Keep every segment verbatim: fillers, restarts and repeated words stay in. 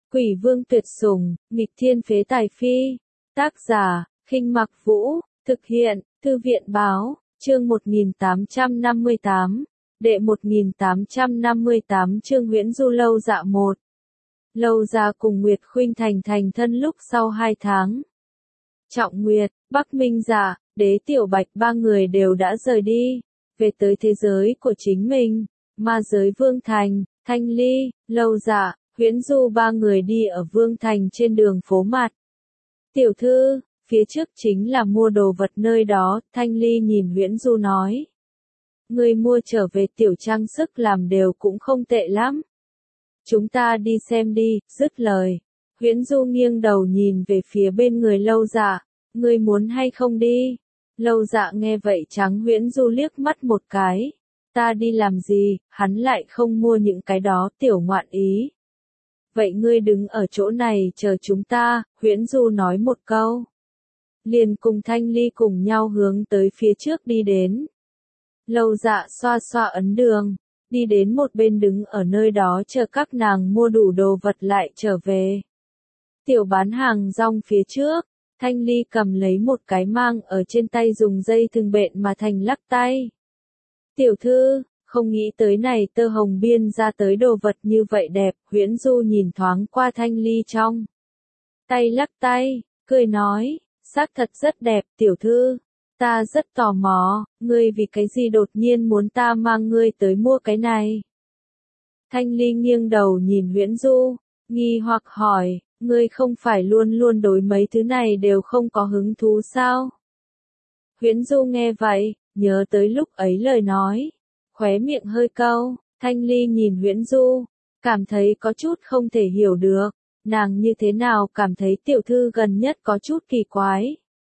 Quỷ vương tuyệt sủng, nghịch thiên phế tài phi. Tác giả, Khinh Mặc Vũ, thực hiện, Thư viện báo, chương một nghìn tám trăm năm mươi tám, đệ một nghìn tám trăm năm mươi tám chương Huyễn Du Lâu Dạ một. Lâu Dạ cùng Nguyệt Khuynh Thành thành thân lúc sau hai tháng. Trọng Nguyệt, Bắc Minh Dạ, Đế Tiểu Bạch ba người đều đã rời đi, về tới thế giới của chính mình, ma giới Vương Thành, Thanh Ly, Lâu Dạ, Huyễn Du ba người đi ở Vương Thành trên đường phố mặt. Tiểu thư, phía trước chính là mua đồ vật nơi đó, Thanh Ly nhìn Huyễn Du nói. Người mua trở về tiểu trang sức làm đều cũng không tệ lắm. Chúng ta đi xem đi, dứt lời. Huyễn Du nghiêng đầu nhìn về phía bên người Lâu Dạ, người muốn hay không đi? Lâu Dạ nghe vậy trắng Huyễn Du liếc mắt một cái. Ta đi làm gì, hắn lại không mua những cái đó tiểu ngoạn ý. Vậy ngươi đứng ở chỗ này chờ chúng ta, Huyễn Du nói một câu. Liền cùng Thanh Ly cùng nhau hướng tới phía trước đi đến. Lâu Dạ xoa xoa ấn đường, đi đến một bên đứng ở nơi đó chờ các nàng mua đủ đồ vật lại trở về. Tiểu bán hàng rong phía trước, Thanh Ly cầm lấy một cái mang ở trên tay dùng dây thừng bện mà thành lắc tay. Tiểu thư, không nghĩ tới này tơ hồng biên ra tới đồ vật như vậy đẹp, Huyễn Du nhìn thoáng qua Thanh Ly trong tay lắc tay, cười nói, xác thật rất đẹp, tiểu thư. Ta rất tò mò, ngươi vì cái gì đột nhiên muốn ta mang ngươi tới mua cái này? Thanh Ly nghiêng đầu nhìn Huyễn Du, nghi hoặc hỏi, ngươi không phải luôn luôn đối mấy thứ này đều không có hứng thú sao? Huyễn Du nghe vậy, nhớ tới lúc ấy lời nói, khóe miệng hơi cau. Thanh Ly nhìn Huyễn Du, cảm thấy có chút không thể hiểu được, nàng như thế nào cảm thấy tiểu thư gần nhất có chút kỳ quái.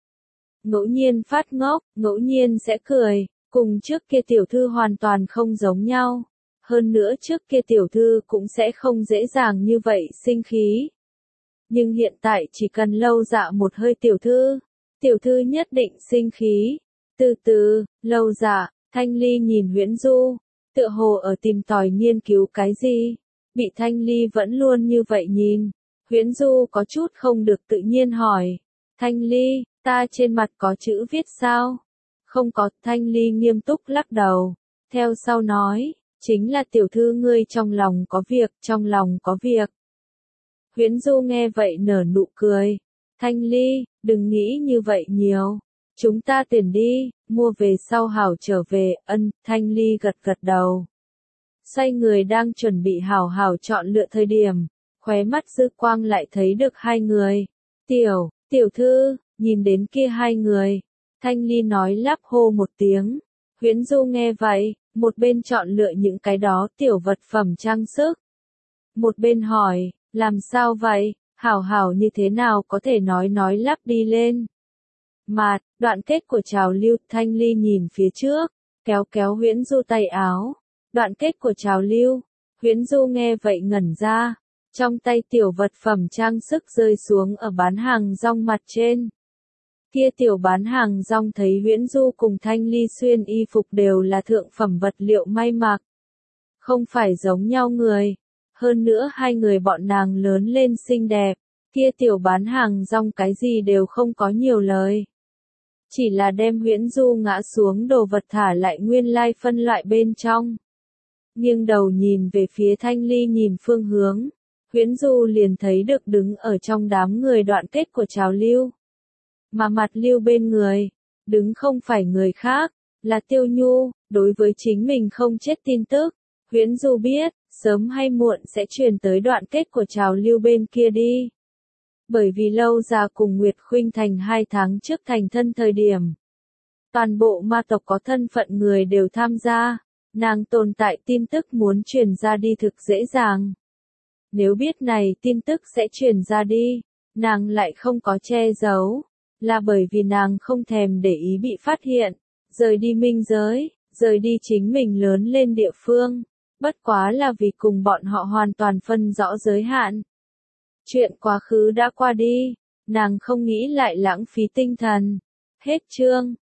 Ngẫu nhiên phát ngốc, ngẫu nhiên sẽ cười, cùng trước kia tiểu thư hoàn toàn không giống nhau. Hơn nữa trước kia tiểu thư cũng sẽ không dễ dàng như vậy sinh khí. Nhưng hiện tại chỉ cần Lâu Dạ một hơi tiểu thư, tiểu thư nhất định sinh khí. Từ từ, Lâu Dạ, Thanh Ly nhìn Huyễn Du, tựa hồ ở tìm tòi nghiên cứu cái gì. Bị Thanh Ly vẫn luôn như vậy nhìn, Huyễn Du có chút không được tự nhiên hỏi. Thanh Ly, ta trên mặt có chữ viết sao? Không có, Thanh Ly nghiêm túc lắc đầu. Theo sau nói, chính là tiểu thư ngươi trong lòng có việc, trong lòng có việc. Huyễn Du nghe vậy nở nụ cười. Thanh Ly, đừng nghĩ như vậy nhiều. Chúng ta tiền đi, mua về sau hảo trở về, ân, Thanh Ly gật gật đầu. Xoay người đang chuẩn bị hảo hảo chọn lựa thời điểm, khóe mắt dư quang lại thấy được hai người. Tiểu, tiểu thư, nhìn đến kia hai người. Thanh Ly nói lắp hô một tiếng. Huyễn Du nghe vậy, một bên chọn lựa những cái đó tiểu vật phẩm trang sức. Một bên hỏi, làm sao vậy, hảo hảo như thế nào có thể nói nói lắp đi lên. Mà, đoạn kết của trào lưu, Thanh Ly nhìn phía trước, kéo kéo Huyễn Du tay áo. Đoạn kết của trào lưu, Huyễn Du nghe vậy ngẩn ra, trong tay tiểu vật phẩm trang sức rơi xuống ở bán hàng rong mặt trên. Kia tiểu bán hàng rong thấy Huyễn Du cùng Thanh Ly xuyên y phục đều là thượng phẩm vật liệu may mặc. Không phải giống nhau người, hơn nữa hai người bọn nàng lớn lên xinh đẹp, kia tiểu bán hàng rong cái gì đều không có nhiều lời. Chỉ là đem Huyễn Du ngã xuống đồ vật thả lại nguyên lai phân loại bên trong. Nghiêng đầu nhìn về phía Thanh Ly nhìn phương hướng, Huyễn Du liền thấy được đứng ở trong đám người đoạn kết của trào lưu. Mà mặt lưu bên người, đứng không phải người khác, là Tiêu Nhu. Đối với chính mình không chết tin tức, Huyễn Du biết, sớm hay muộn sẽ truyền tới đoạn kết của trào lưu bên kia đi. Bởi vì Lâu Dạ cùng Nguyệt Khuynh Thành hai tháng trước thành thân thời điểm. Toàn bộ ma tộc có thân phận người đều tham gia, nàng tồn tại tin tức muốn truyền ra đi thực dễ dàng. Nếu biết này tin tức sẽ truyền ra đi, nàng lại không có che giấu, là bởi vì nàng không thèm để ý bị phát hiện, rời đi minh giới, rời đi chính mình lớn lên địa phương, bất quá là vì cùng bọn họ hoàn toàn phân rõ giới hạn. Chuyện quá khứ đã qua đi, nàng không nghĩ lại lãng phí tinh thần. Hết chương.